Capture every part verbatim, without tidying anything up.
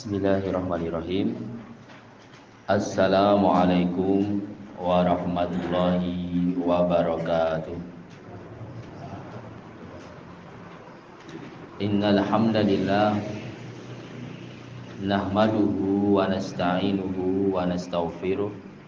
Bismillahirrahmanirrahim. Assalamualaikum warahmatullahi wabarakatuh. Innal hamdalillah nahmaduhu wa nasta'inuhu wa nastaghfiruh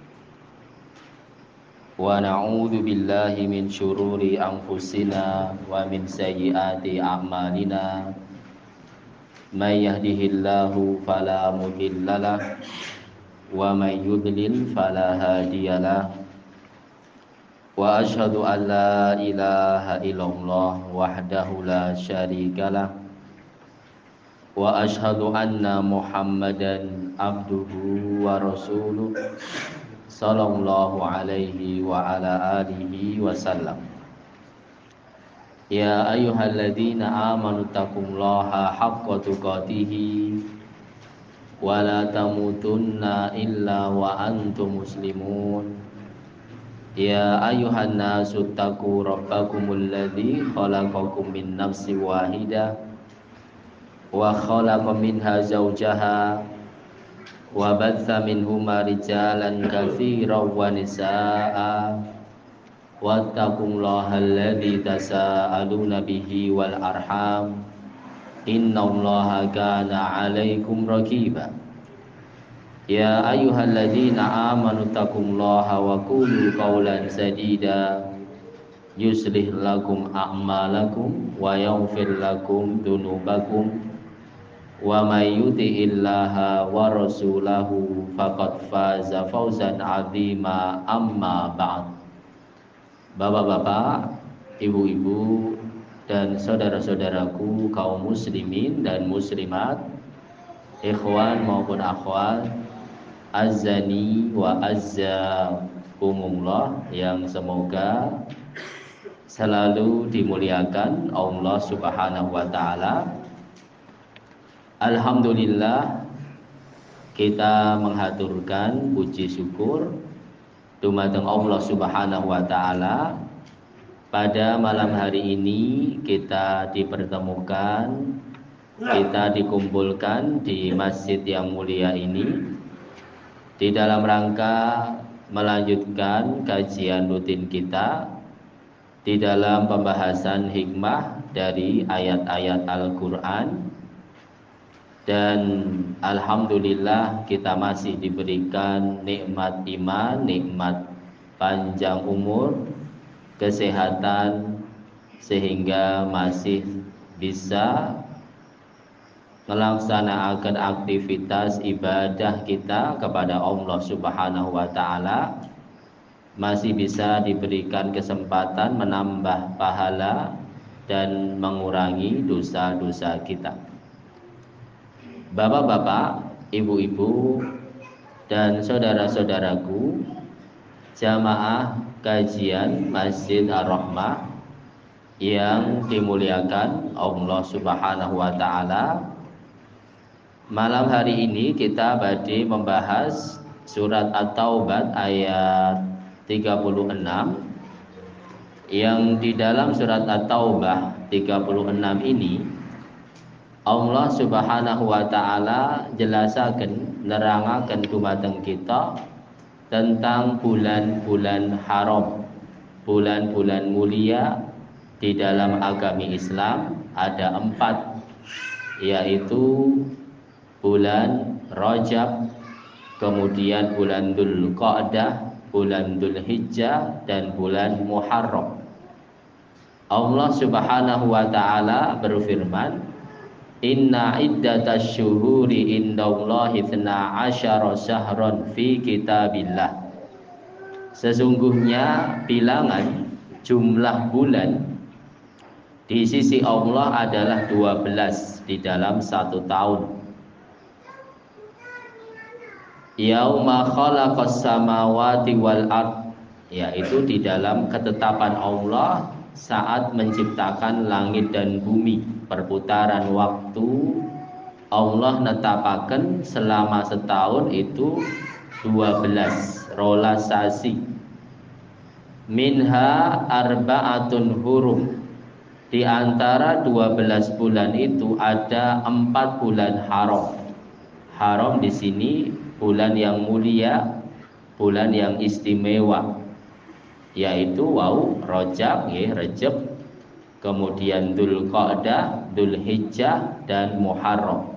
wa na'udzu billahi min syururi anfusina wa min sayyiati a'malina. May yahdihillahu fala mudhillalah wa may yudlil fala hadiyalah. Wa asyhadu an la ilaha illallah wahdahu la syarikalah wa asyhadu anna Muhammadan abduhu wa rasuluh sallallahu alaihi wa ala alihi wasallam. Ya ayyuhalladzina amanu taqullaha haqqa tuqatih wa la tamutunna illa wa antum muslimun. Ya ayyuhan nasu taqu rabbakumul ladzi khalaqakum min nafsin wahidah wa khalaqa minha zawjaha wa batha minhuma rijalan katsiran wa nisaa'a wattaqullaha alladzi tasaaluna bihi wal arham innallaha kana 'alaikum raqiba. Ya ayyuhalladzina amanu taqullaha wa qulu qawlan sadida yuslih lakum a'malakum wa yaghfir lakum dunubakum wa may yuti'illaha wa rasulahu faqad faza fawzan 'azima. Amma ba'd. Bapak-bapak, ibu-ibu, dan saudara-saudaraku kaum muslimin dan muslimat, ikhwan maupun akhwat, azzani wa azzakumullah, yang semoga selalu dimuliakan Allah Subhanahu wa taala. Alhamdulillah, kita menghaturkan puji syukur dumateng Allah Subhanahu wa taala. Pada malam hari ini kita dipertemukan, kita dikumpulkan di masjid yang mulia ini di dalam rangka melanjutkan kajian rutin kita di dalam pembahasan hikmah dari ayat-ayat Al-Qur'an. Dan alhamdulillah kita masih diberikan nikmat iman, nikmat panjang umur, kesehatan, sehingga masih bisa melaksanakan aktivitas ibadah kita kepada Allah Subhanahu wa taala, masih bisa diberikan kesempatan menambah pahala dan mengurangi dosa-dosa kita. Bapak-bapak, ibu-ibu, dan saudara-saudaraku, jamaah kajian Masjid Ar-Rahmah yang dimuliakan Allah Subhanahu wa taala. Malam hari ini kita badhe membahas surat At-Taubah ayat tiga puluh enam, yang di dalam surat At-Taubah tiga puluh enam ini Allah Subhanahu wa taala jelasaken, nerangaken dumateng kita tentang bulan-bulan haram, bulan-bulan mulia di dalam agami Islam. Ada empat, yaitu bulan Rajab, kemudian bulan Dzulqa'dah, bulan Dzulhijjah, dan bulan Muharram. Allah Subhanahu wa taala berfirman, Inna iddatasy syuhuri indallahi tsna asyara syahran fi kitabillah. Sesungguhnya bilangan jumlah bulan di sisi Allah adalah dua belas di dalam satu tahun. Yauma khalaqas samawati wal ard, yaitu di dalam ketetapan Allah saat menciptakan langit dan bumi. Perputaran waktu Allah netapaken selama setahun itu dua belas rolasasi. Minha arba'atun hurum, Di antara dua belas bulan itu ada empat bulan haram. Haram di sini bulan yang mulia, bulan yang istimewa, yaitu wau Rajab, ya, Rajab, kemudian Dzulqa'dah, Dzulhijjah dan Muharram.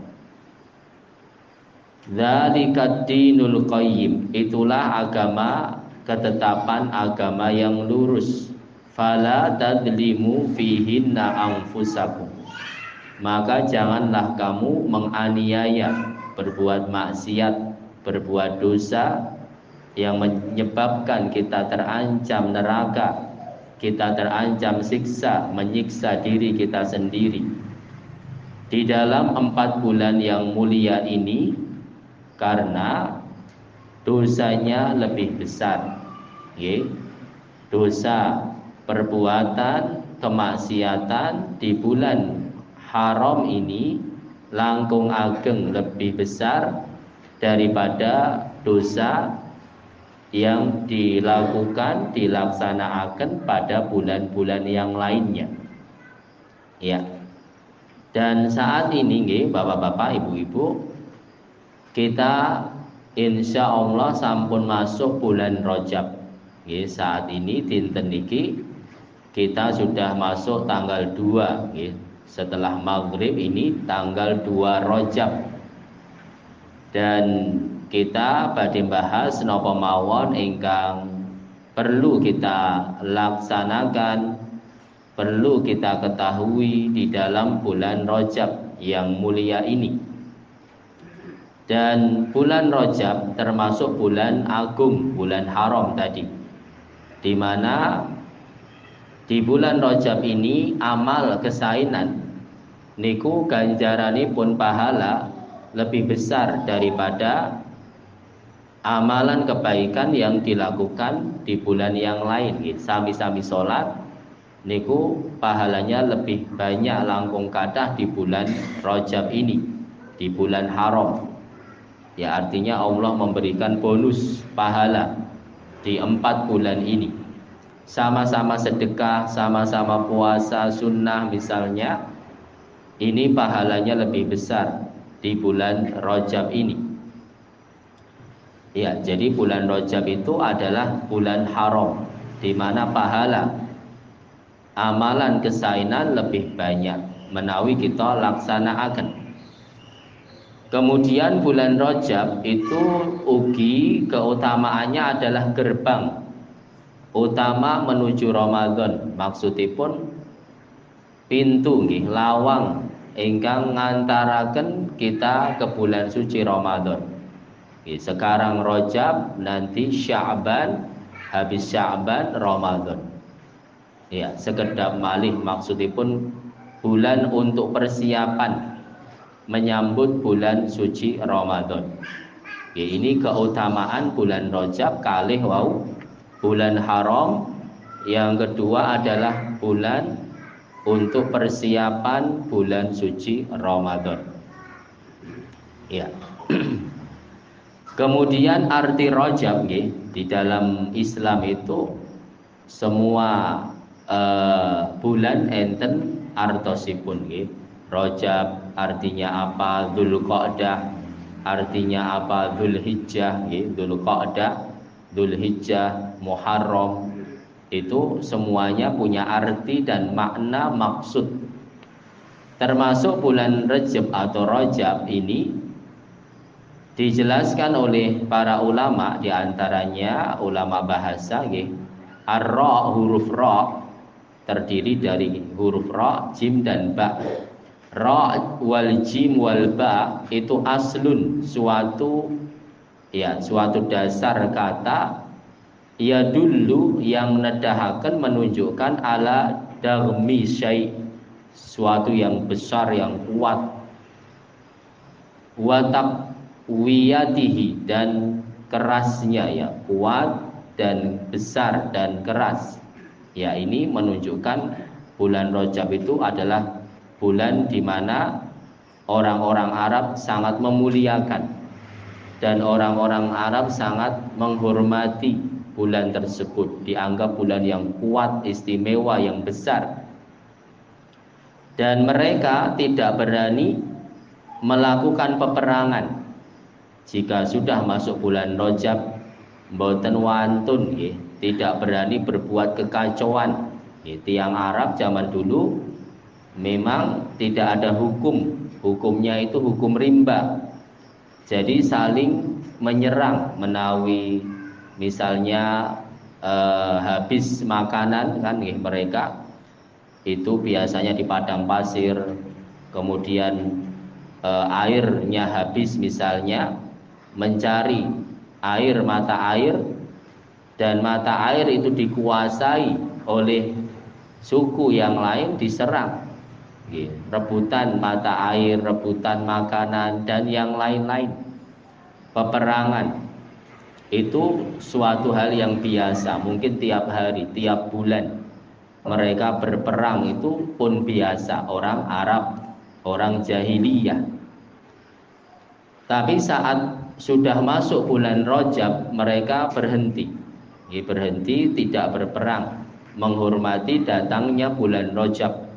Dzalika dinul qayyim, itulah agama, ketetapan agama yang lurus. Fala tadlimu fihinna anfusakum, maka janganlah kamu menganiaya, berbuat maksiat, berbuat dosa yang menyebabkan kita terancam neraka, kita terancam siksa, menyiksa diri kita sendiri. Di dalam empat bulan yang mulia ini, karena dosanya lebih besar, ya. Dosa perbuatan kemaksiatan di bulan haram ini langkung ageng lebih besar daripada dosa yang dilakukan, dilaksanakan pada bulan-bulan yang lainnya, ya. Dan saat ini, nggih, bapak-bapak, ibu-ibu, kita insya Allah sampun masuk bulan Rajab. Nggih, saat ini dinten niki kita sudah masuk tanggal dua, nggih. Setelah maghrib ini tanggal dua Rajab. Dan kita badhe bahas napa mawon ingkang perlu kita laksanakan, perlu kita ketahui di dalam bulan Rajab yang mulia ini. Dan bulan Rajab termasuk bulan agung, bulan haram tadi, di mana di bulan Rajab ini amal kesainan niku ganjaranipun pahala lebih besar daripada amalan kebaikan yang dilakukan di bulan yang lain. Sami-sami sholat niku pahalanya lebih banyak langkung kathah di bulan Rajab ini, di bulan haram. Ya, artinya Allah memberikan bonus pahala di empat bulan ini. Sama-sama sedekah, sama-sama puasa sunnah misalnya, ini pahalanya lebih besar di bulan Rajab ini. Ya, jadi bulan Rajab itu adalah bulan haram, di mana pahala amalan kesainan lebih banyak menawi kita laksanakan. Kemudian bulan Rajab itu ugi keutamaannya adalah gerbang utama menuju Ramadan. Maksudipun pintu, nggih, lawang ingkang ngantaraken kita ke bulan suci Ramadan. Nggih, sekarang Rajab, nanti Sya'ban, habis Sya'ban Ramadan. Ya, sekedap malih maksudipun bulan untuk persiapan menyambut bulan suci Ramadan. Ya, ini keutamaan bulan Rajab kalih wau bulan haram. Yang kedua adalah bulan untuk persiapan bulan suci Ramadan. Ya. Kemudian arti Rajab, nggih, di dalam Islam itu semua uh, bulan enten artosipun, nggih. Rajab artinya apa? Dzulqa'dah artinya apa? Dzulhijjah, nggih. Dzulqa'dah, Dzulhijjah, Muharram, itu semuanya punya arti dan makna maksud. Termasuk bulan Rajab atau Rajab ini dijelaskan oleh para ulama, diantaranya ulama bahasa, nggih. Ar-ra, huruf ra terdiri dari huruf ra, jim dan ba. Ra wal jim wal ba itu aslun, suatu, ya, suatu dasar kata, ya, dulu yang nedahaken, menunjukkan ala darmi syai, suatu yang besar, yang kuat. Wa taqwiyatihi, dan kerasnya, ya, kuat dan besar dan keras. Ya, ini menunjukkan bulan Rajab itu adalah bulan di mana orang-orang Arab sangat memuliakan dan orang-orang Arab sangat menghormati bulan tersebut, dianggap bulan yang kuat, istimewa, yang besar. Dan mereka tidak berani melakukan peperangan jika sudah masuk bulan Rajab mboten wantun nggih, tidak berani berbuat kekacauan. Nggih, tiang Arab zaman dulu memang tidak ada hukum, hukumnya itu hukum rimba. Jadi saling menyerang, menawi misalnya eh, habis makanan kan nggih, mereka itu biasanya di padang pasir, kemudian eh, airnya habis misalnya, mencari air, mata air, dan mata air itu dikuasai oleh suku yang lain, diserang. Rebutan mata air, rebutan makanan, dan yang lain-lain. Peperangan itu suatu hal yang biasa, mungkin tiap hari, tiap bulan mereka berperang, itu pun biasa orang Arab, orang jahiliyah. Tapi saat sudah masuk bulan Rajab mereka berhenti, berhenti tidak berperang, menghormati datangnya bulan Rajab.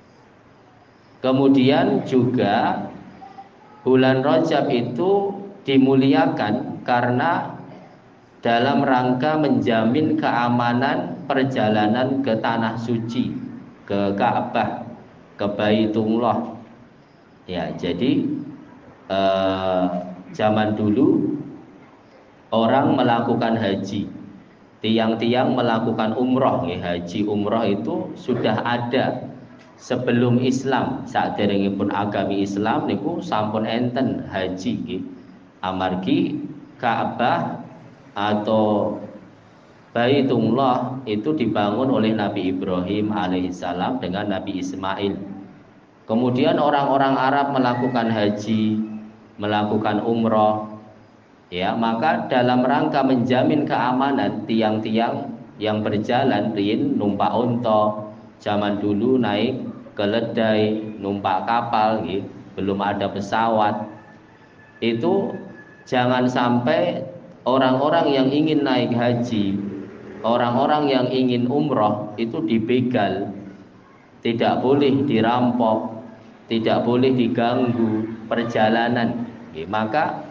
Kemudian juga bulan Rajab itu dimuliakan karena dalam rangka menjamin keamanan perjalanan ke tanah suci, ke Ka'bah, ke Baitullah. Ya, jadi eh, zaman dulu orang melakukan haji, tiang-tiang melakukan umroh. Ya, haji umroh itu sudah ada sebelum Islam. Saderengipun agami Islam niku sampun enten haji nggih. Amargi Ka'bah atau Baitullah itu dibangun oleh Nabi Ibrahim alaihissalam dengan Nabi Ismail. Kemudian orang-orang Arab melakukan haji, melakukan umroh, ya, maka dalam rangka menjamin keamanan tiang-tiang yang berjalan, riyin numpak onto, zaman dulu naik keledai, numpak kapal, gitu. Belum ada pesawat. Itu jangan sampai orang-orang yang ingin naik haji, orang-orang yang ingin umroh itu dibegal, tidak boleh dirampok, tidak boleh diganggu perjalanan. Gitu. Maka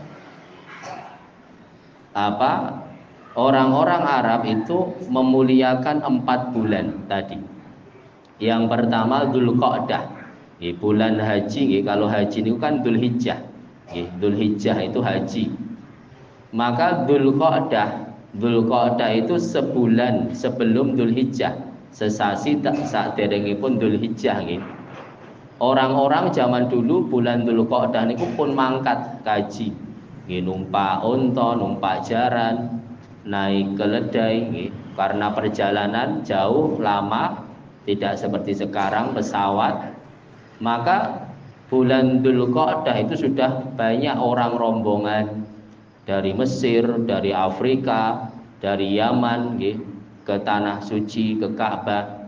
apa? Orang-orang Arab itu memuliakan empat bulan tadi. Yang pertama Dzulqa'dah, bulan haji. Kalau haji itu kan Dzulhijjah. Dzulhijjah itu haji. Maka Dzulqa'dah, Dzulqa'dah itu sebulan sebelum Dzulhijjah, sesasi saderengipun Dzulhijjah. Orang-orang zaman dulu bulan Dzulqa'dah niku pun mangkat kaji, numpak unta, numpak jaran, naik keledai, karena perjalanan jauh lama. Tidak seperti sekarang pesawat. Maka bulan Dzulqa'dah itu sudah banyak orang rombongan dari Mesir, dari Afrika, dari Yaman ke tanah suci, ke Ka'bah.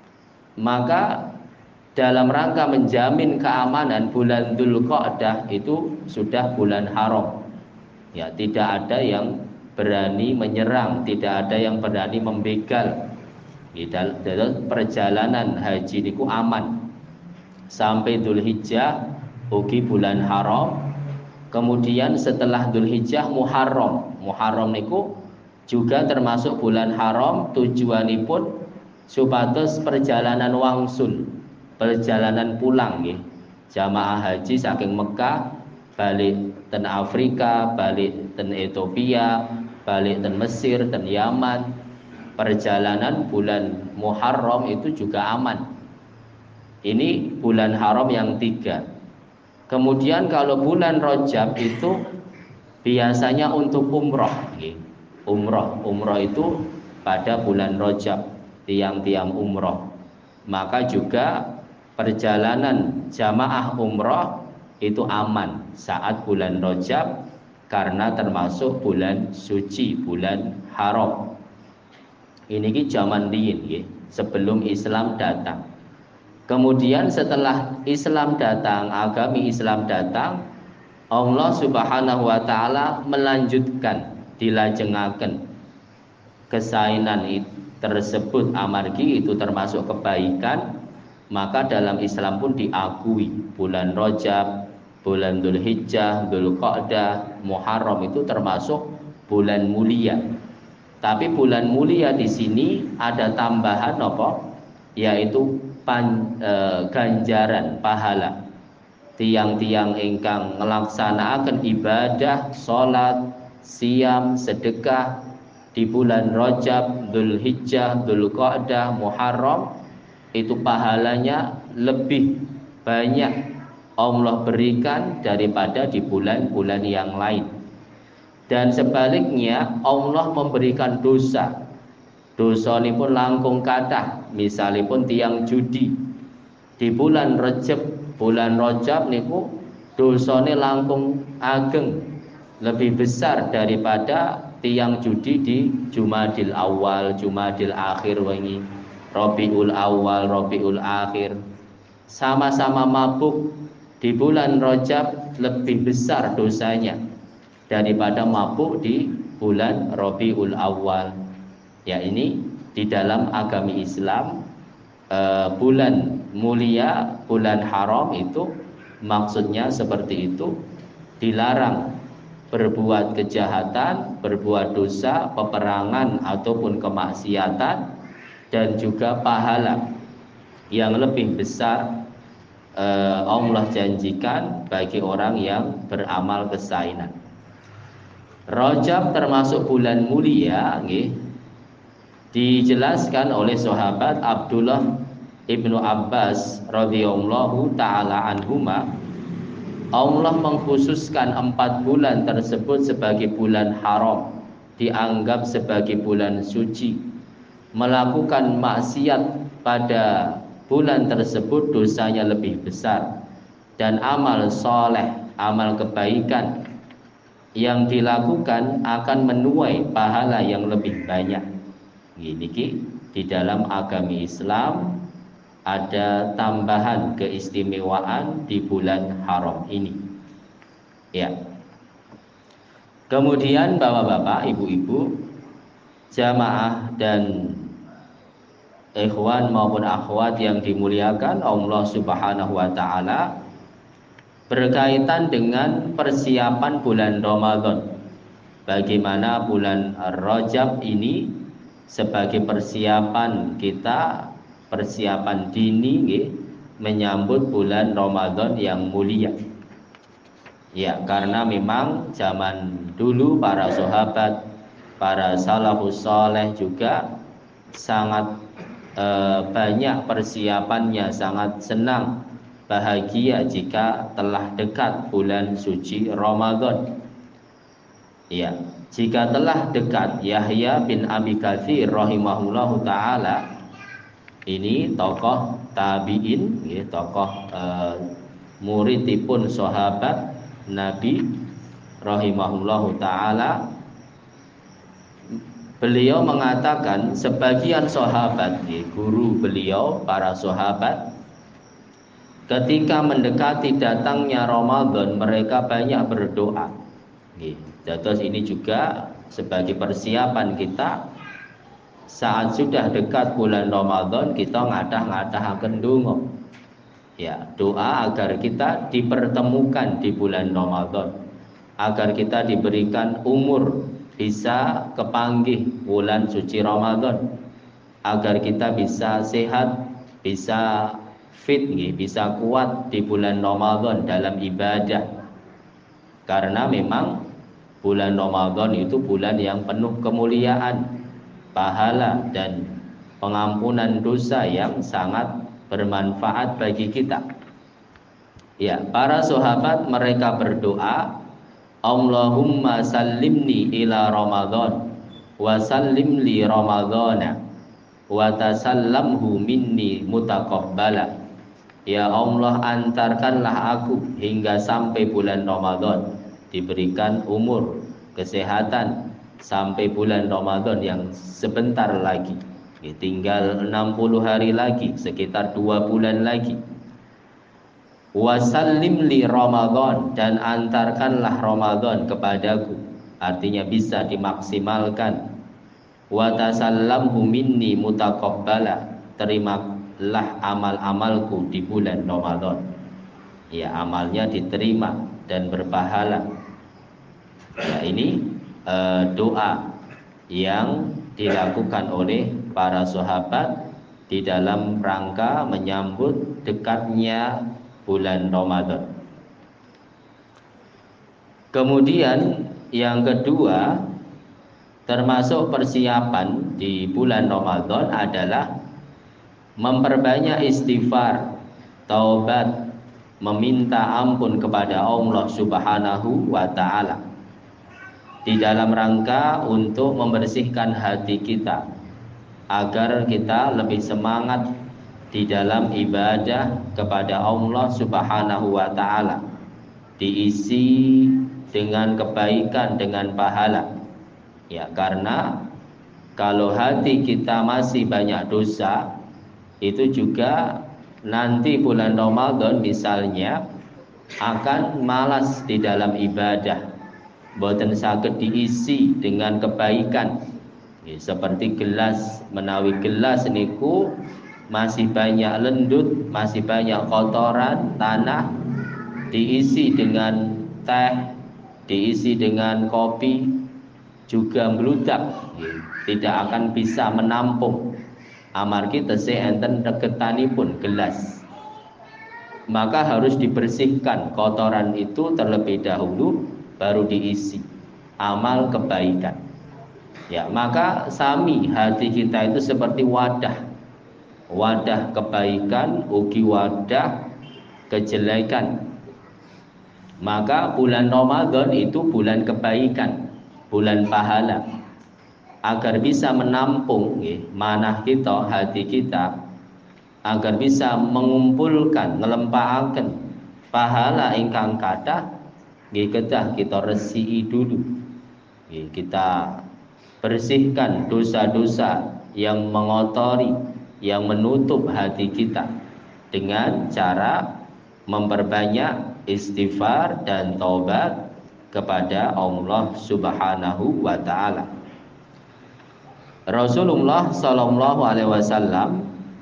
Maka dalam rangka menjamin keamanan bulan Dzulqa'dah itu sudah bulan haram. Ya, tidak ada yang berani menyerang, tidak ada yang berani membegal. Dalam perjalanan haji niku aman sampai Dzulhijjah, ugi bulan haram. Kemudian setelah Dzulhijjah Muharram. Muharram niku juga termasuk bulan haram, tujuanipun supados perjalanan wangsul, perjalanan pulang nggih. Jamaah haji saking Mekah balik ten Afrika, balik ten Ethiopia, balik ten Mesir, ten Yaman. Perjalanan bulan Muharram itu juga aman. Ini bulan haram yang tiga. Kemudian kalau bulan Rajab itu biasanya untuk umroh. Umroh, umroh itu pada bulan Rajab, tiang-tiang umroh. Maka juga perjalanan jamaah umroh itu aman saat bulan Rajab karena termasuk bulan suci, bulan haram. Ini ki zaman riyin nggih, sebelum Islam datang. Kemudian setelah Islam datang, agami Islam datang, Allah Subhanahu wa taala melanjutkan, dilajengaken kesainan tersebut amargi itu termasuk kebaikan. Maka dalam Islam pun diakui bulan Rajab, bulan Dzulhijjah, Dzulqa'dah, Muharram itu termasuk bulan mulia. Tapi bulan mulia di sini ada tambahan apa? Yaitu pan, e, ganjaran pahala. Tiang-tiang ingkang ngelaksanakaken ibadah, salat, siam, sedekah di bulan Rajab, Dzulhijjah, Dzulqa'dah, Muharram itu pahalanya lebih banyak Allah berikan daripada di bulan-bulan yang lain. Dan sebaliknya Allah memberikan dosa. Dosa ini pun langkung kathah, misalipun tiang judi di bulan Rajab, bulan Rajab niku dosane langkung ageng, lebih besar daripada tiang judi di Jumadil Awal, Jumadil Akhir wengi, Rabiul Awal, Rabiul Akhir. Sama-sama mabuk di bulan Rajab lebih besar dosanya daripada mabuk di bulan Rabiul Awal. Ya, ini di dalam agama Islam eh, bulan mulia, bulan haram itu maksudnya seperti itu, dilarang berbuat kejahatan, berbuat dosa, peperangan ataupun kemaksiatan, dan juga pahala yang lebih besar eh, Allah janjikan bagi orang yang beramal kesainan. Rajab termasuk bulan mulia, nggih. Dijelaskan oleh sahabat Abdullah Ibnu Abbas radhiyallahu taala anhuma, Allah mengkhususkan empat bulan tersebut sebagai bulan haram, dianggap sebagai bulan suci. Melakukan maksiat pada bulan tersebut dosanya lebih besar, dan amal soleh, amal kebaikan yang dilakukan akan menuai pahala yang lebih banyak. Gini ki, di dalam agama Islam ada tambahan keistimewaan di bulan haram ini. Ya. Kemudian bapak-bapak, ibu-ibu, jamaah dan ikhwan maupun akhwat yang dimuliakan Allah Subhanahu wa taala, berkaitan dengan persiapan bulan Ramadan. Bagaimana bulan Rajab ini sebagai persiapan kita, persiapan dini nggih, menyambut bulan Ramadan yang mulia. Ya, karena memang zaman dulu para sahabat, para salafus saleh juga sangat eh, banyak persiapannya, sangat senang, bahagia jika telah dekat bulan suci Ramadan. Ya, jika telah dekat, Yahya bin Abi Katsir rahimahullahu taala, ini tokoh tabi'in, ya, tokoh eh, muridipun sahabat Nabi rahimahullahu taala, beliau mengatakan sebagian sahabat, ya, guru beliau, para sahabat, ketika mendekati datangnya Ramadan mereka banyak berdoa. Ya, terus ini juga sebagai persiapan kita saat sudah dekat bulan Ramadan, kita ngadah-ngadahaken donga. Ya, doa agar kita dipertemukan di bulan Ramadan, agar kita diberikan umur bisa kepanggih bulan suci Ramadan, agar kita bisa sehat, bisa fit, bisa kuat di bulan Ramadan dalam ibadah. Karena memang bulan Ramadan itu bulan yang penuh kemuliaan, pahala dan pengampunan dosa yang sangat bermanfaat bagi kita. Ya, para sahabat mereka berdoa, Allahumma sallimni ila Ramadan wa sallim li Ramadana wa tasallamhu minni mutaqabbala. Ya Allah, antarkanlah aku hingga sampai bulan Ramadan, diberikan umur, kesehatan sampai bulan Ramadan yang sebentar lagi. Tinggal enam puluh hari lagi, sekitar dua bulan lagi. Wasallim li Ramadan, dan antarkanlah Ramadan kepadaku, artinya bisa dimaksimalkan. Wa tasallamhu minni mutaqabbala, terimalah amal-amalku di bulan Ramadan. ya amalnya diterima dan berpahala. Ya, ini eh, doa yang dilakukan oleh para sahabat di dalam rangka menyambut dekatnya bulan Ramadan. Kemudian yang kedua, termasuk persiapan di bulan Ramadan adalah memperbanyak istighfar, taubat, meminta ampun kepada Allah Subhanahu wa taala di dalam rangka untuk membersihkan hati kita agar kita lebih semangat di dalam ibadah kepada Allah Subhanahu wa taala, diisi dengan kebaikan, dengan pahala. Ya, karena kalau hati kita masih banyak dosa, itu juga nanti bulan Ramadan misalnya akan malas di dalam ibadah, boten saged diisi dengan kebaikan. Ya, seperti gelas, menawi gelas niku masih banyak lendut, masih banyak kotoran tanah, diisi dengan teh, diisi dengan kopi, juga meludak, ya, tidak akan bisa menampung. Amargi tesih enten regetanipun gelas, maka harus dibersihkan kotoran itu terlebih dahulu, baru diisi amal kebaikan. Ya, maka sami hati kita itu seperti wadah, wadah kebaikan, ugi wadah kejelekan. Maka bulan Ramadan itu bulan kebaikan, bulan pahala. Agar bisa menampung ya, manah kita, hati kita, agar bisa mengumpulkan, ngelempahaken pahala ingkang kathah, nggih kedah kita resiki dulu. Nggih, kita bersihkan dosa-dosa yang mengotori, yang menutup hati kita dengan cara memperbanyak istighfar dan taubat kepada Allah Subhanahu wa taala. Rasulullah Shallallahu Alaihi Wasallam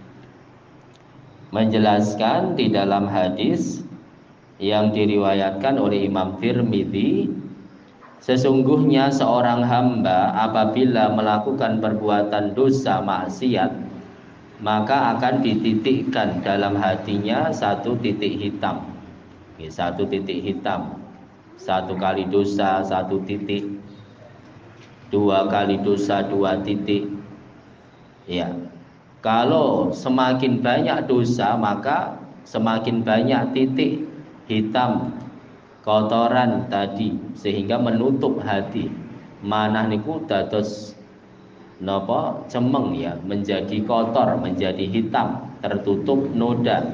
menjelaskan di dalam hadis yang diriwayatkan oleh Imam Tirmidzi, sesungguhnya seorang hamba apabila melakukan perbuatan dosa maksiat, maka akan dititikkan dalam hatinya satu titik hitam. Satu titik hitam, satu kali dosa satu titik, dua kali dosa dua titik. Ya, kalau semakin banyak dosa maka semakin banyak titik hitam kotoran tadi, sehingga menutup hati. Manah niku dados napa cemeng ya, menjadi kotor, menjadi hitam, tertutup noda.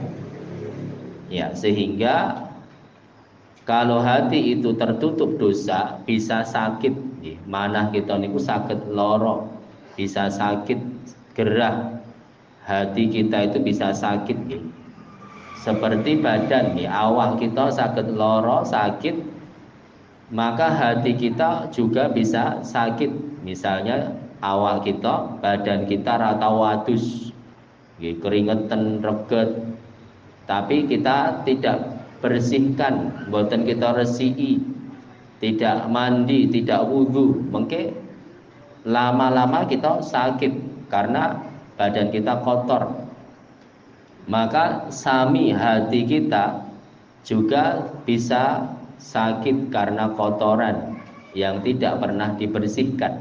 Ya, sehingga kalau hati itu tertutup dosa bisa sakit. Manah kita niku sakit loro, bisa sakit gerah. Hati kita itu bisa sakit ya. Seperti badan ya, awak kita sakit loro, sakit, maka hati kita juga bisa sakit. Misalnya awak kita, badan kita rata wadus, ya, keringetan, reget, tapi kita tidak bersihkan, boten kita resiki, tidak mandi, tidak wudhu, mungkin lama-lama kita sakit karena badan kita kotor. Maka sami hati kita juga bisa sakit karena kotoran yang tidak pernah dibersihkan.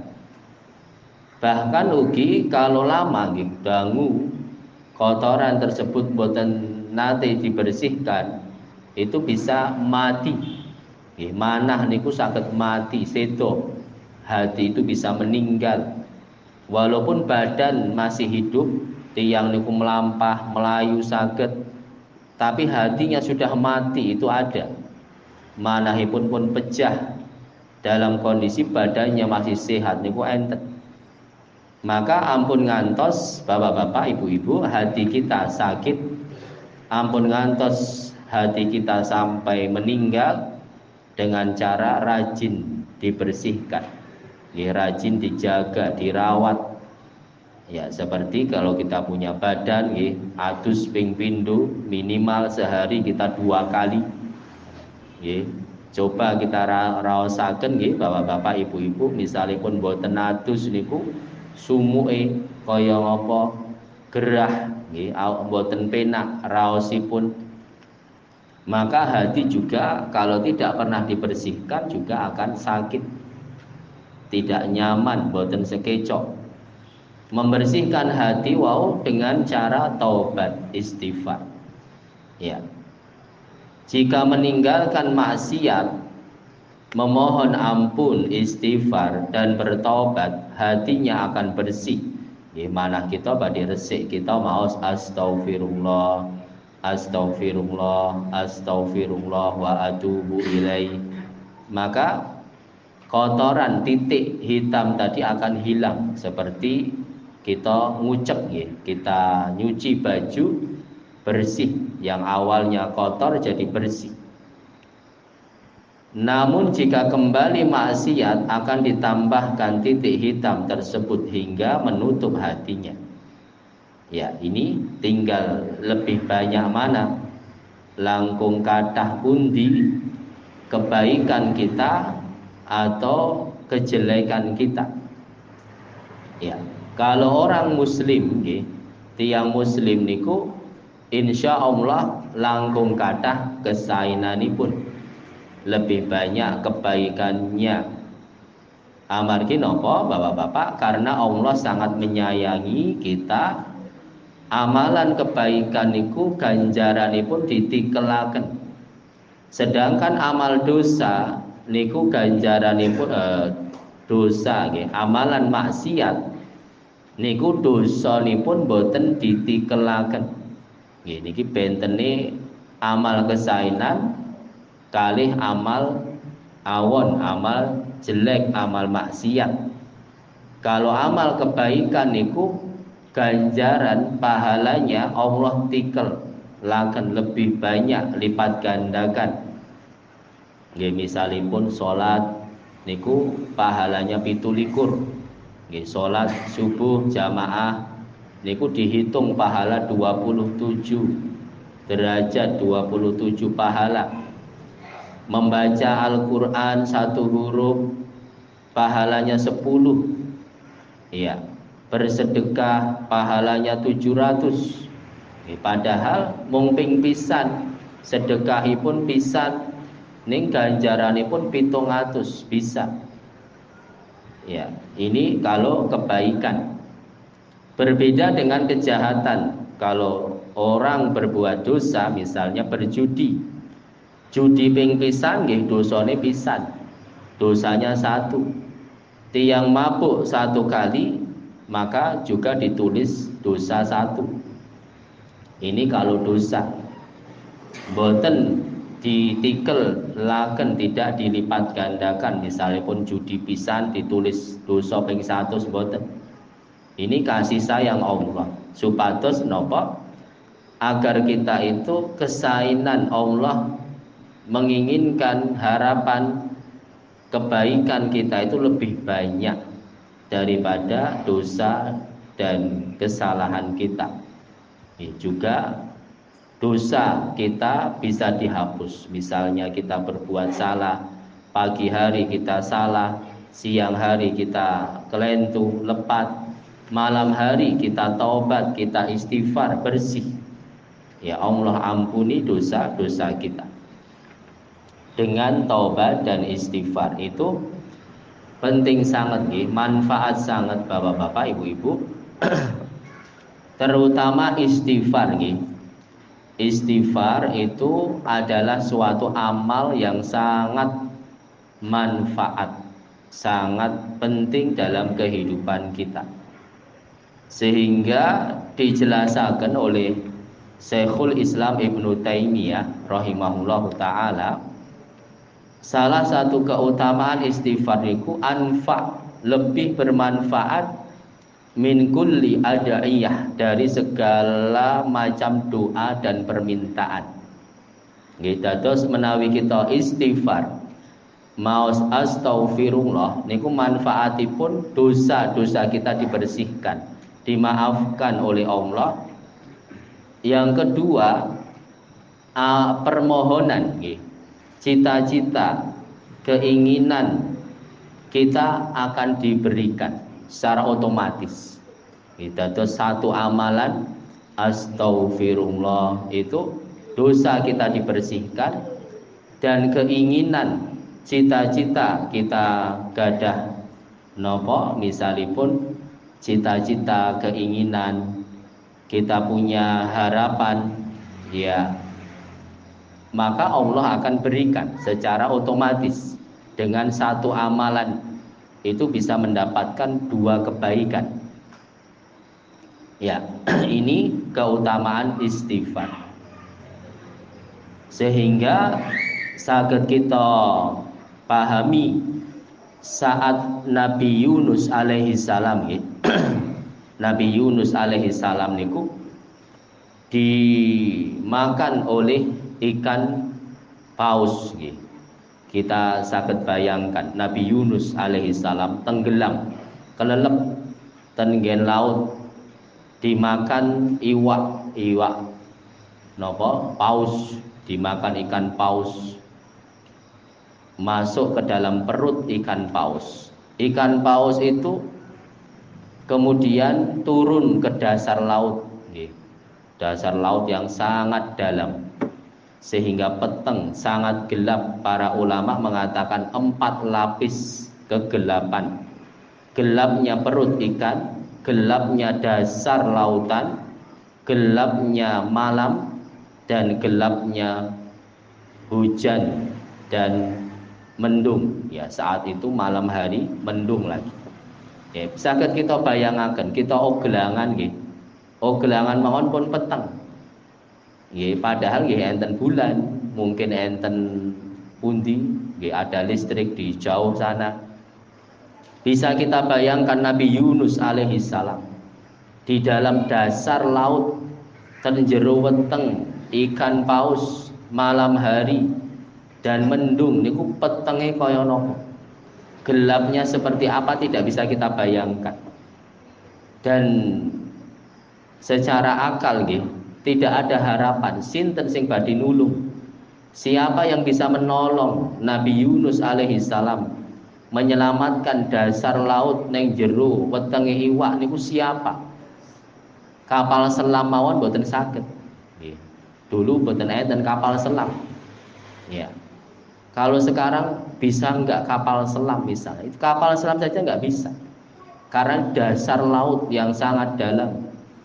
Bahkan ugi kalau lama gitu, dangu kotoran tersebut boten nate dibersihkan, itu bisa mati. Manah niku saged mati sedo, hati itu bisa meninggal. Walaupun badan masih hidup, tiang niku melampah, melayu saged, tapi hatinya sudah mati, itu ada. Manahipun pun pecah, dalam kondisi badannya masih sehat niku enten. Maka ampun ngantos bapak-bapak, ibu-ibu, hati kita sakit, ampun ngantos hati kita sampai meninggal, dengan cara rajin dibersihkan, ya, rajin dijaga, dirawat. Ya, seperti kalau kita punya badan nggih, atus ping pindho minimal sehari kita dua kali. Nggih. Coba kita ra raosaken nggih Bapak-bapak, Ibu-ibu, misalipun boten atus niku sumuke kaya ngapa gerah nggih, boten penak raosipun. Maka hati juga kalau tidak pernah dibersihkan juga akan sakit. Tidak nyaman, boten sekecok. Membersihkan hati wau dengan cara taubat istighfar. Ya. Jika meninggalkan maksiat, memohon ampun istighfar dan bertaubat, hatinya akan bersih. Di mana kita badhe resik, kita maos astaghfirullah, astaghfirullah, astaghfirullah wa atubu ilaih. Maka kotoran titik hitam tadi akan hilang, seperti kita ngucek ya, kita nyuci baju bersih, yang awalnya kotor jadi bersih. Namun jika kembali maksiat akan ditambahkan titik hitam tersebut hingga menutup hatinya. Ya, ini tinggal lebih banyak mana langkung kathah pundi kebaikan kita atau kejelekan kita. Ya, kalau orang muslim nggih, tiyang muslim niku insyaallah langkung kathah kesaenanipun, lebih banyak kebaikannya. Amargi napa Bapak-bapak? Karena Allah sangat menyayangi kita. Amalan kebaikan niku ganjaranipun ditikelaken. Sedangkan amal dosa niku ganjaranipun eh, dosa nggih, amalan maksiat niku dosanipun boten ditikelaken. Nggih niki bentene amal kesaenan kalih amal awon, amal jelek, amal maksiat. Kalau amal kebaikan niku ganjaran pahalanya Allah tikel laken lebih banyak, lipat gandakan. Nggih misalipun salat niku pahalanya pitu likur. Nggih salat subuh jamaah niku dihitung pahala dua puluh tujuh derajat, dua puluh tujuh pahala. Membaca Al-Qur'an satu huruf pahalanya sepuluh. Iya. Bersedekah pahalanya tujuh ratus. Padahal mung ping pisan sedekahipun pisan ning ganjaranipun pitung atus bisa. Ya, ini kalau kebaikan. Berbeda dengan kejahatan. Kalau orang berbuat dosa, misalnya berjudi, judi ping pisan nggih dosane pisan, dosanya satu. Tiang mabuk satu kali, maka juga ditulis dosa satu. Ini kalau dosa boten ditikel laken, tidak dilipat gandakan. Misalnya pun judi pisan ditulis dosa ping satu boten. Ini kasih sayang Allah supados napa? Agar kita itu kesaenan Allah, menginginkan harapan kebaikan kita itu lebih banyak daripada dosa dan kesalahan kita. Ya, juga dosa kita bisa dihapus. Misalnya kita berbuat salah, pagi hari kita salah, siang hari kita kelentu, lepat, malam hari kita taubat, kita istighfar, bersih. Ya Allah ampuni dosa-dosa kita. Dengan taubat dan istighfar itu penting sangat nggih, manfaat sangat Bapak-bapak, Ibu-ibu. Terutama istighfar nggih. Istighfar itu adalah suatu amal yang sangat manfaat, sangat penting dalam kehidupan kita. Sehingga dijelaskan oleh Syekhul Islam Ibnu Taimiyah rahimahullahu taala, salah satu keutamaan istighfar itu anfa, lebih bermanfaat min kulli ada'iyah, dari segala macam doa dan permintaan. Nggih dados menawi kita istighfar maos astaghfirullah niku manfaatipun dosa-dosa kita dibersihkan, dimaafkan oleh Allah. Yang kedua, uh, permohonan, cita-cita, keinginan kita akan diberikan secara otomatis. Kita terus satu amalan astaghfirullah itu dosa kita dibersihkan, dan keinginan cita-cita kita gadah nopo, misalipun cita-cita keinginan kita punya harapan, ya maka Allah akan berikan secara otomatis. Dengan satu amalan itu bisa mendapatkan dua kebaikan. Ya, ini keutamaan istighfar. Sehingga saged kita pahami saat Nabi Yunus alaihi salam ya. Nabi Yunus alaihi salam niku dimakan oleh ikan paus ya. Kita saged bayangkan Nabi Yunus alaihi salam tenggelam, kelelep tenggen laut, dimakan iwak, iwak napa paus, dimakan ikan paus, masuk ke dalam perut ikan paus. Ikan paus itu kemudian turun ke dasar laut, dasar laut yang sangat dalam, sehingga peteng sangat gelap. Para ulama mengatakan empat lapis kegelapan. Gelapnya perut ikan, gelapnya dasar lautan, gelapnya malam, dan gelapnya hujan dan mendung. Ya, saat itu malam hari, mendung lagi. Ya, saged kita bayangaken, kita ogelangan nggih. Ogelangan mawon pun peteng. Nggih, padahal nggih enten bulan, mungkin enten pundi, nggih ada listrik di jauh sana. Bisa kita bayangkan Nabi Yunus alaihi salam di dalam dasar laut, tenjero weteng ikan paus, malam hari dan mendung niku petenge kaya napa, gelapnya seperti apa tidak bisa kita bayangkan. Dan secara akal nggih tidak ada harapan sinten sing badhe nulung. Siapa yang bisa menolong Nabi Yunus alaihi salam menyelamatkan dasar laut neng jero wetenge iwak niku siapa? Kapal selam mawon boten saged. Nggih. Dulu boten enten kapal selam. Ya. Kalau sekarang bisa enggak kapal selam misalnya? Itu kapal selam saja enggak bisa. Karena dasar laut yang sangat dalam.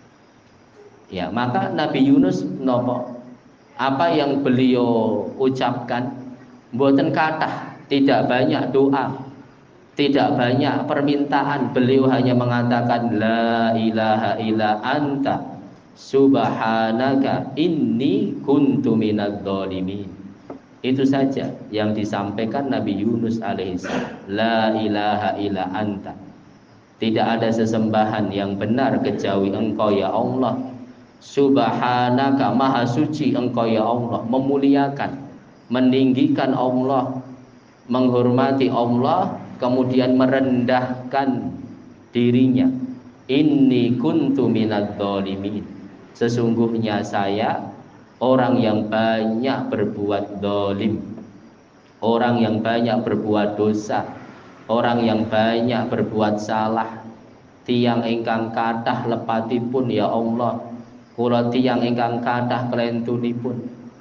Ya, maka Nabi Yunus nopo apa yang beliau ucapkan mboten kathah, tidak banyak doa, tidak banyak permintaan. Beliau hanya mengatakan la ilaha illa anta subhanaka inni kuntu minadz dzalimin. Itu saja yang disampaikan Nabi Yunus alaihissalam. La ilaha illa anta. Tidak ada sesembahan yang benar kecuali Engkau ya Allah. Subhanaka, maha suci Engkau ya Allah. Memuliakan, meninggikan Allah, menghormati Allah, kemudian merendahkan dirinya. Inni kuntu minadz dzalimin. Sesungguhnya saya orang yang banyak berbuat zalim, orang yang banyak berbuat dosa, orang yang banyak berbuat salah. Tiang ingkang kathah lepatipun ya Allah, kula tiang ingkang kathah kelentunipun.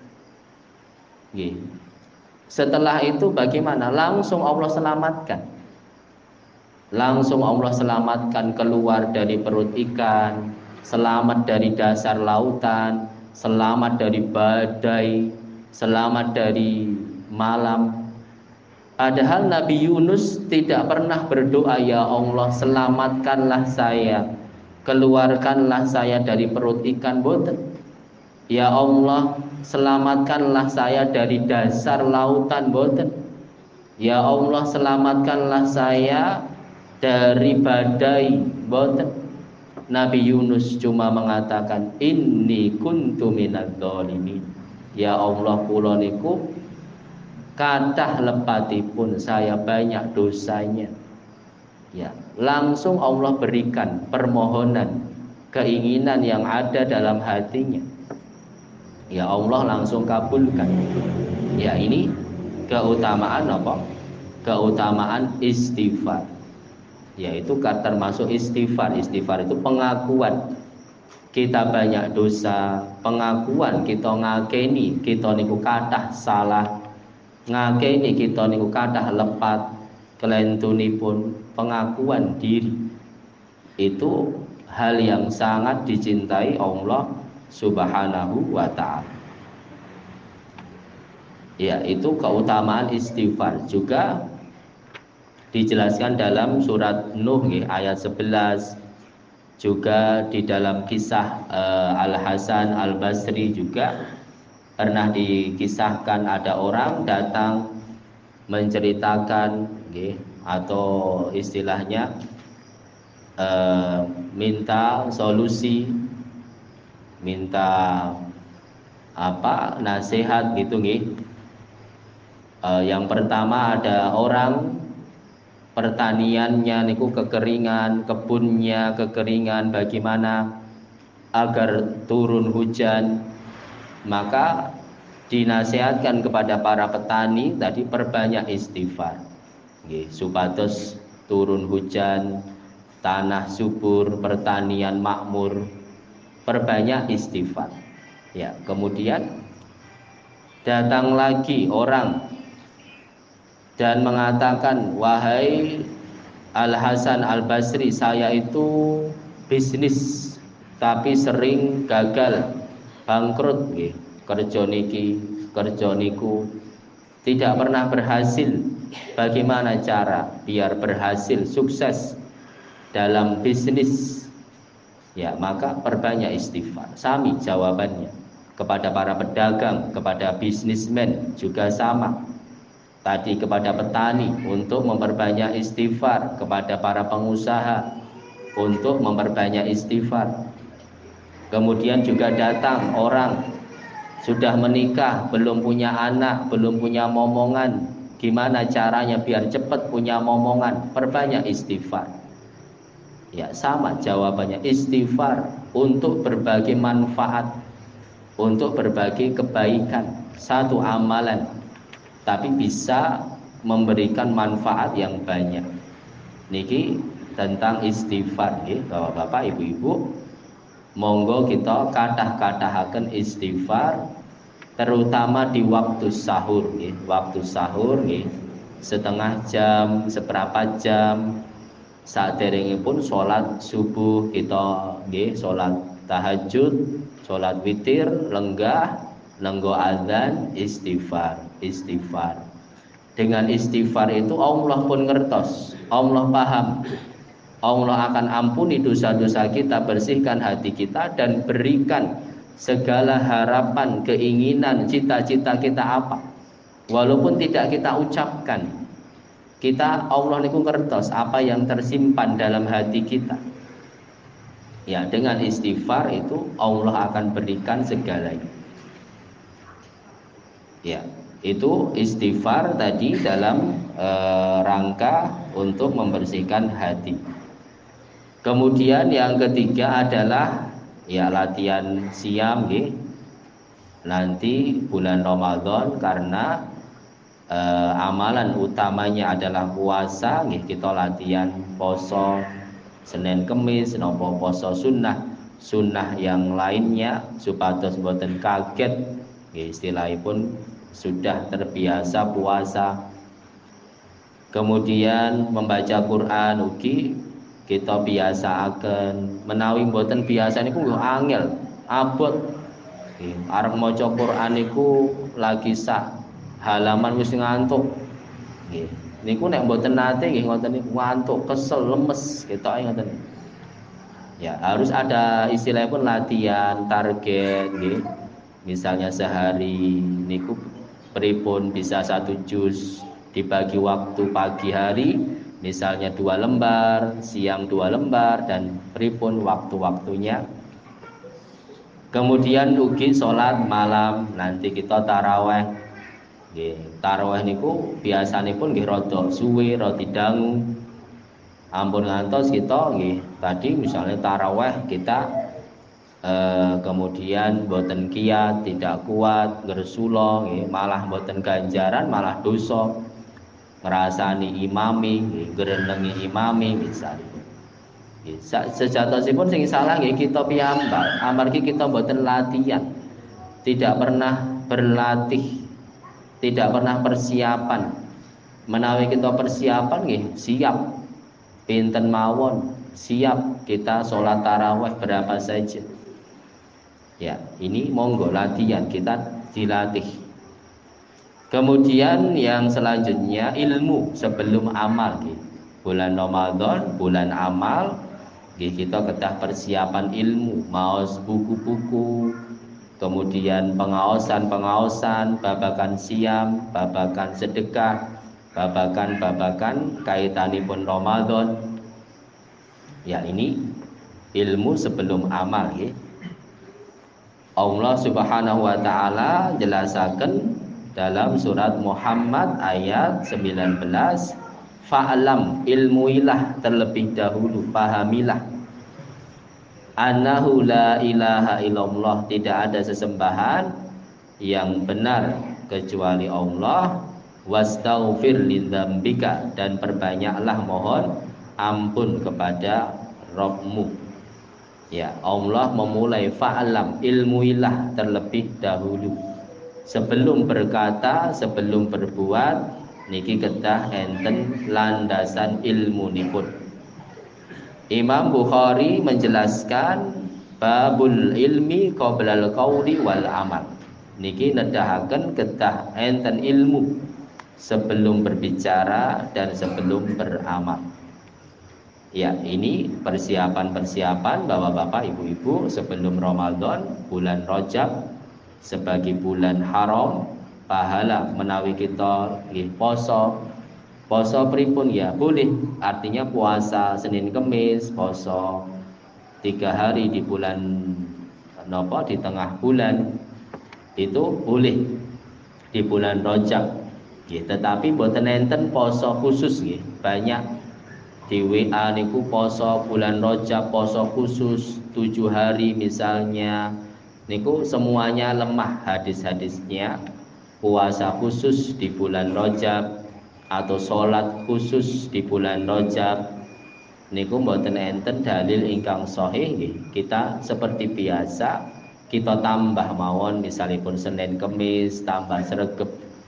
Nggih. Setelah itu bagaimana? Langsung Allah selamatkan. Langsung Allah selamatkan keluar dari perut ikan, selamat dari dasar lautan, selamat dari badai, selamat dari malam. Padahal Nabi Yunus tidak pernah berdoa, ya Allah selamatkanlah saya, keluarkanlah saya dari perut ikan, boten. Ya Allah selamatkanlah saya dari dasar lautan, boten. Ya Allah selamatkanlah saya dari badai, boten. Nabi Yunus cuma mengatakan inni kuntu minadz dzalimin. Ya Allah kula niku kathah lepatipun, saya banyak dosanya. Ya, langsung Allah berikan permohonan keinginan yang ada dalam hatinya, ya Allah langsung kabulkan. Ya, ini keutamaan apa? Keutamaan istighfar. Yaitu termasuk istighfar. Istighfar itu pengakuan kita banyak dosa, pengakuan kita ngakeni kita niku kathah salah, ngakeni kita niku kathah lepat kelentunipun, pengakuan diri. Itu hal yang sangat dicintai Allah Subhanahu wa ta'ala. Ya, itu keutamaan istighfar. Juga dijelaskan dalam surat Nuh ayat sebelas. Juga di dalam kisah uh, Al-Hasan Al-Basri juga pernah dikisahkan ada orang datang menceritakan okay, atau istilahnya uh, minta solusi, minta apa nasihat gitu nggih. Uh, yang pertama ada orang pertaniannya niku kekeringan, kebunnya kekeringan, bagaimana agar turun hujan. Maka dinasihatkan kepada para petani tadi perbanyak istighfar. Nggih, supados turun hujan, tanah subur, pertanian makmur, perbanyak istighfar. Ya, kemudian datang lagi orang dan mengatakan, wahai Al-Hasan Al-Basri, saya itu bisnis tapi sering gagal, bangkrut nggih. Kerja niki, kerja niku tidak pernah berhasil. Bagaimana cara biar berhasil, sukses dalam bisnis? Ya, maka perbanyak istighfar. Sami jawabannya kepada para pedagang, kepada bisnismen juga sama. Tadi kepada petani untuk memperbanyak istighfar, kepada para pengusaha untuk memperbanyak istighfar. Kemudian juga datang orang sudah menikah, belum punya anak, belum punya momongan, gimana caranya biar cepat punya momongan? Perbanyak istighfar. Ya, sama jawabannya, istighfar untuk berbagai manfaat, untuk berbagai kebaikan. Satu amalan tapi bisa memberikan manfaat yang banyak. Niki tentang istighfar nggih, Bapak Ibu-ibu. Monggo kita kathah-kathahaken istighfar terutama di waktu sahur nggih. Waktu sahur nggih, setengah jam, seberapa jam saderengipun salat subuh kita nggih, salat tahajud, salat witir, lenggah, lenggo azan, istighfar, istighfar. Dengan istighfar itu Allah pun ngertos, Allah paham. Allah akan ampuni dosa-dosa kita, bersihkan hati kita dan berikan segala harapan, keinginan, cita-cita kita apa. Walaupun tidak kita ucapkan, kita Allah niku ngertos apa yang tersimpan dalam hati kita. Ya, dengan istighfar itu Allah akan berikan segalanya. Ya, itu istighfar tadi dalam e, rangka untuk membersihkan hati. Kemudian yang ketiga adalah ya latihan siam nggih. Nanti bulan Ramadan karena e, amalan utamanya adalah puasa nggih, kita latihan poso Senin Kemis nopo poso sunnah, sunnah yang lainnya supados mboten kaget nggih, istilahipun sudah terbiasa puasa. Kemudian membaca Quran ugi kita biasa akan menawi mboten biasa niku yo angel abot. Nggih, arep maca Quran niku lagi sak halaman wis ngantuk. Nggih, niku nek mboten nate nggih ngoten niku ngantuk, kesel, lemes ketoke ngoten. Ya, harus ada istilahipun latihan target nggih. Misalnya sehari niku pripun bisa satu juz, dibagi waktu pagi hari misalnya dua lembar, siang dua lembar, dan pripun waktu-waktunya. Kemudian ugi sholat malam, nanti kita taraweh. Nggih, taraweh niku biasanipun nggih rada suwe, rada dangu. Ampun ngantos kita nggih tadi misalnya taraweh kita eh, kemudian boten kiat, tidak kuat, ngersula nggih, malah boten ganjaran, malah dosa. Ngrasani imami, nggih, ngrenengi imami misalipun. Nggih, sejatosipun sing salah nggih kita piyambak, amargi kita boten latihan, tidak pernah berlatih, tidak pernah persiapan. Menawi kita persiapan nggih, siap pinten mawon, siap kita sholat tarawih berapa saja. Ya, ini monggo latihan, kita dilatih. Kemudian yang selanjutnya ilmu sebelum amal nggih. Bulan Ramadan, bulan amal, nggih, kita kedah persiapan ilmu, maos buku-buku, kemudian pengaosan-pengaosan, babakan siam, babakan sedekah, babakan-babakan kaitanipun Ramadan. Ya, ini ilmu sebelum amal ya. Allah Subhanahu wa taala jelasaken dalam surat Muhammad ayat sembilan belas, fa'lam, ilmuilah terlebih dahulu, pahamilah, annahu la ilaha illallah, tidak ada sesembahan yang benar kecuali Allah, wastaghfir lidzambika, dan perbanyaklah mohon ampun kepada Rabbmu. Ya, Allah memulai fa'lam, ilmuilah terlebih dahulu. Sebelum berkata, sebelum berbuat, niki kedah enten landasan ilmu nipun. Imam Bukhari menjelaskan babul ilmi qoblal qauli wal amal. Niki nedahaken kedah enten ilmu sebelum berbicara dan sebelum beramal. Ya, ini persiapan-persiapan Bapak-bapak, Ibu-ibu sebelum Ramadan, bulan Rajab sebagai bulan haram, pahala menawi kita nggih poso. Poso pripun ya? Boleh, artinya puasa Senin Kemis, poso tiga hari di bulan nopo di tengah bulan, itu boleh di bulan Rajab. Ya, tetapi boten enten poso khusus nggih. Banyak di W A niku poso bulan Rajab, poso khusus tujuh hari misalnya, niku semuanya lemah hadis-hadisnya. Puasa khusus di bulan Rajab atau sholat khusus di bulan Rajab niku mboten enten dalil ingkang sahih nggih. Kita seperti biasa kita tambah mawon, misalipun Senin Kemis tambah sregep,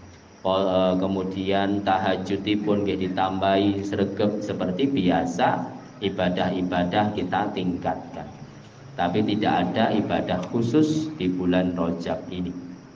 kemudian tahajudipun nggih ditambahi sregep, seperti biasa ibadah-ibadah kita tingkatkan. Tapi tidak ada ibadah khusus di bulan Rajab ini.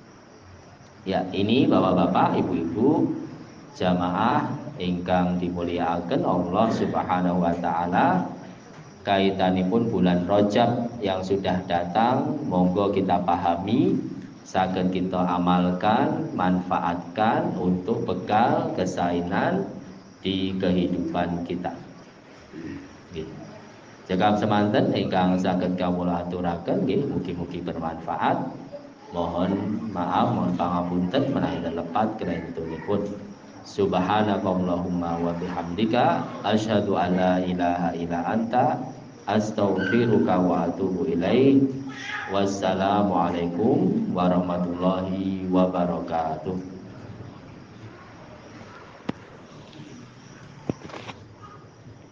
Ya, ini Bapak-bapak, Ibu-ibu jamaah ingkang dimulyakaken Allah Subhanahu wa taala, kaitanipun bulan Rajab yang sudah datang, monggo kita pahami, saged kita amalkan, manfaatkan untuk bekal kesainan di kehidupan kita. Nggih. Cekap semanten ingkang saged kawula aturaken nggih, mugi-mugi bermanfaat. Mohon maaf, mohon pangapunten menawi lepat kelentunipun. Subhanakallahumma wa bihamdika asyhadu an la ilaha illa anta astaghfiruka wa atubu ilaik. Wassalamualaikum warahmatullahi wabarakatuh.